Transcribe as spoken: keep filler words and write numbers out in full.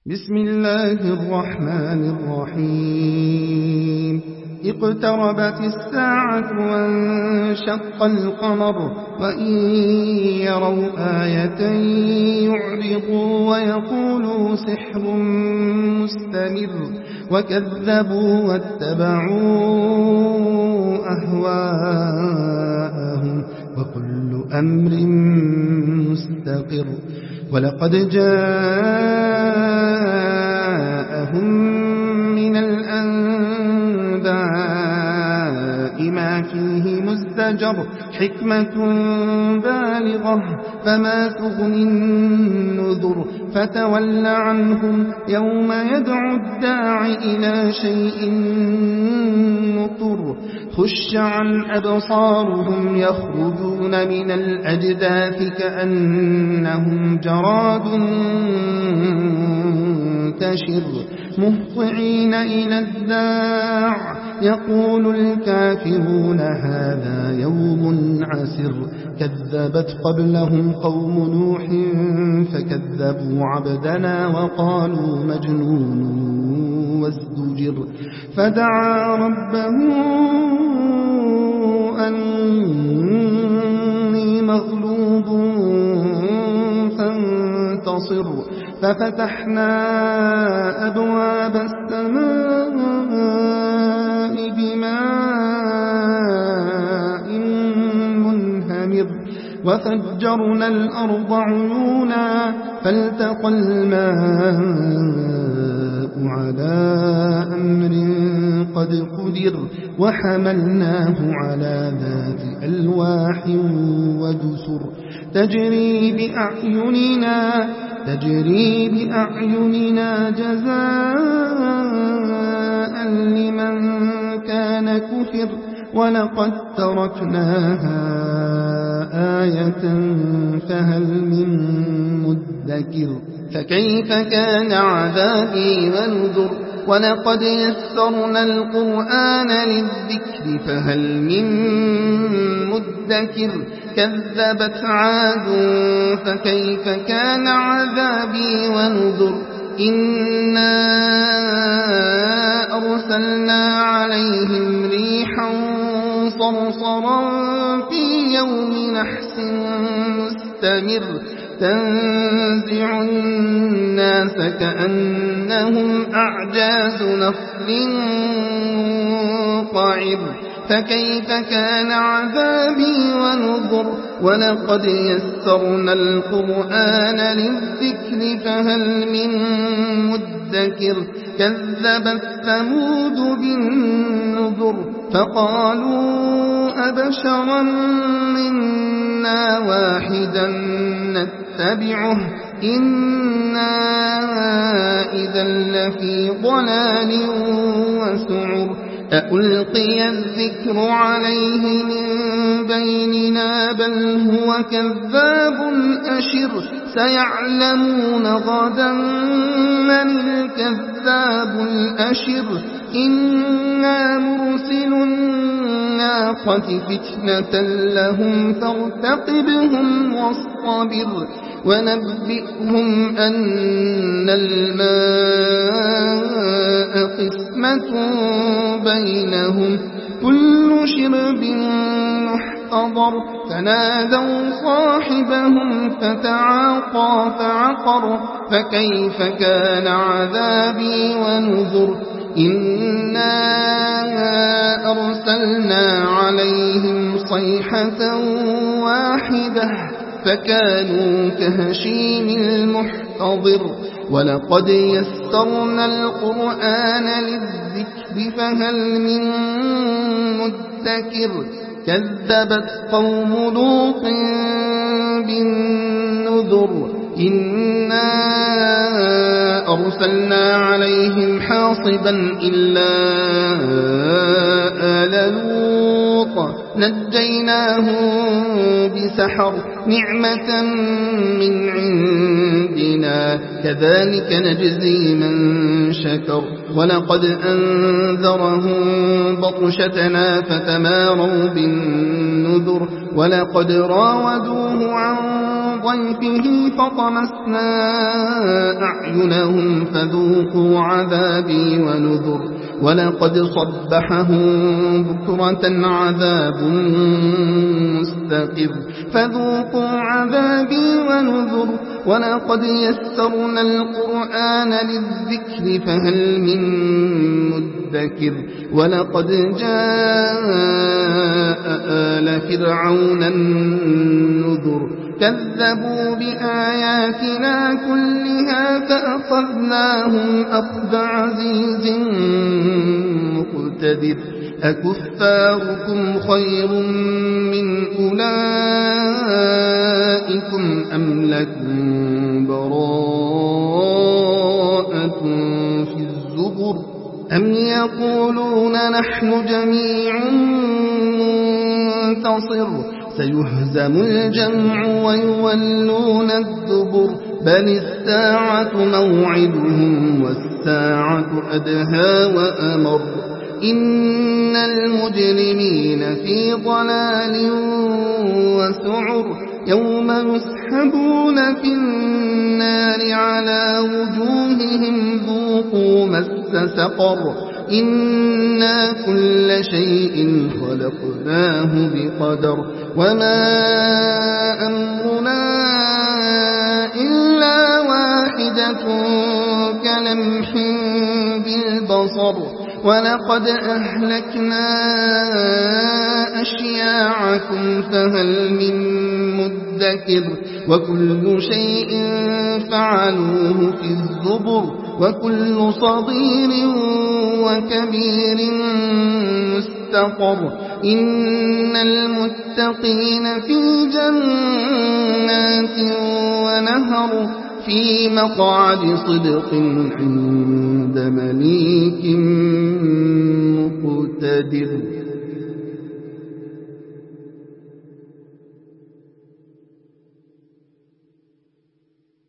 بسم الله الرحمن الرحيم اقتربت الساعة وانشق القمر وإن يروا آية يعرضوا ويقولوا سحر مستمر وكذبوا واتبعوا أهواءهم وكل أمر مستقر ولقد جاءهم من الأنباء ما فيه مزدجر حكمة بالغة فما تغني النذر فتول عنهم يوم يدعو الداع إلى شيء نطر خش عن أبصارهم يخرجون من الأجداث كأنهم جراد منتشر مهطعين إلى الداع يقول الكافرون هذا يوم عسر كذبت قبلهم قوم نوح فكذبوا عبدنا وقالوا مجنون وازدجر فدعا ربه أني مغلوب فانتصر ففتحنا أبواب السماء بماء منهمر وفجرنا الأرض عيونا فالتقى الماء على أمر قد قدر وحملناه على ذات ألواح ودسر تجري بأعيننا تجري بأعيننا جزاء لمن كان كفر ولقد تركناها آية فهل من مدكر فكيف كان عذابي ونذر ولقد يسرنا القرآن للذكر فهل من مدكر كذبت عاد فكيف كان عذابي ونذر إنا أرسلنا عليهم ريحا صرصرا في يوم نحس مستمر تنزع الناس كأنهم أعجاز نخل منقعر فكيف كان عذابي ونذر ولقد يسرنا القرآن للذكر فهل من مدكر كذبت ثمود بالنذر فقالوا أبشرا منا واحدا نتبعه إنا إذا لفي ضلال وسعر أألقي الذكر عليه من بيننا بل هو كذاب أشر سيعلمون غدا من الكذاب الأشر إنا مرسل الناقة فتنة لهم فارتقبهم واصطبر ونبئهم أن الماء قسمة بينهم كل شرب محتضر فنادوا صاحبهم فتعاطى فعقر فكيف كان عذابي ونذر إنا أرسلنا عليهم صيحة واحدة فكانوا كهشيم المحتضر ولقد يسرنا القرآن للذكر فهل من مدكر كذبت قوم لوط بالنذر إنا أرسلنا عليهم حاصبا إلا آل لوط نجيناهم بسحر نعمة من عندنا كذلك نجزي من شكر ولقد أنذرهم بطشتنا فتماروا بالنذر ولقد راودوه عن ضيفه فطمسنا أعينهم فذوقوا عذابي ونذر ولقد صبحهم بكرة عذاب مستقر فذوقوا عذابي ونذر ولقد يسرنا القرآن للذكر فهل من مدكر ولقد جاء آل فرعون النذر كذبوا بآياتنا كلها فأخذناهم أخذ عزيز مقتدر أكفاركم خير من أولئكم أم لكم براءة في الزبر أم يقولون نحن جميع منتصر سيهزم الجمع ويولون الدبر بل الساعة موعدهم والساعة أدهى وأمر إن المجرمين في ضلال وسعر يوم يسحبون في النار على وجوههم ذوقوا مس سقر إنا كل شيء خلقناه بقدر وما أمرنا إلا واحدة كلمح بالبصر ولقد أهلكنا أشياعكم فهل من مدكر وكل شيء فعلوه في الزبر وكل صغير وكبير مستقر إن المتقين في جنات ونهر في مقعد صدق عند مليك مقتدر.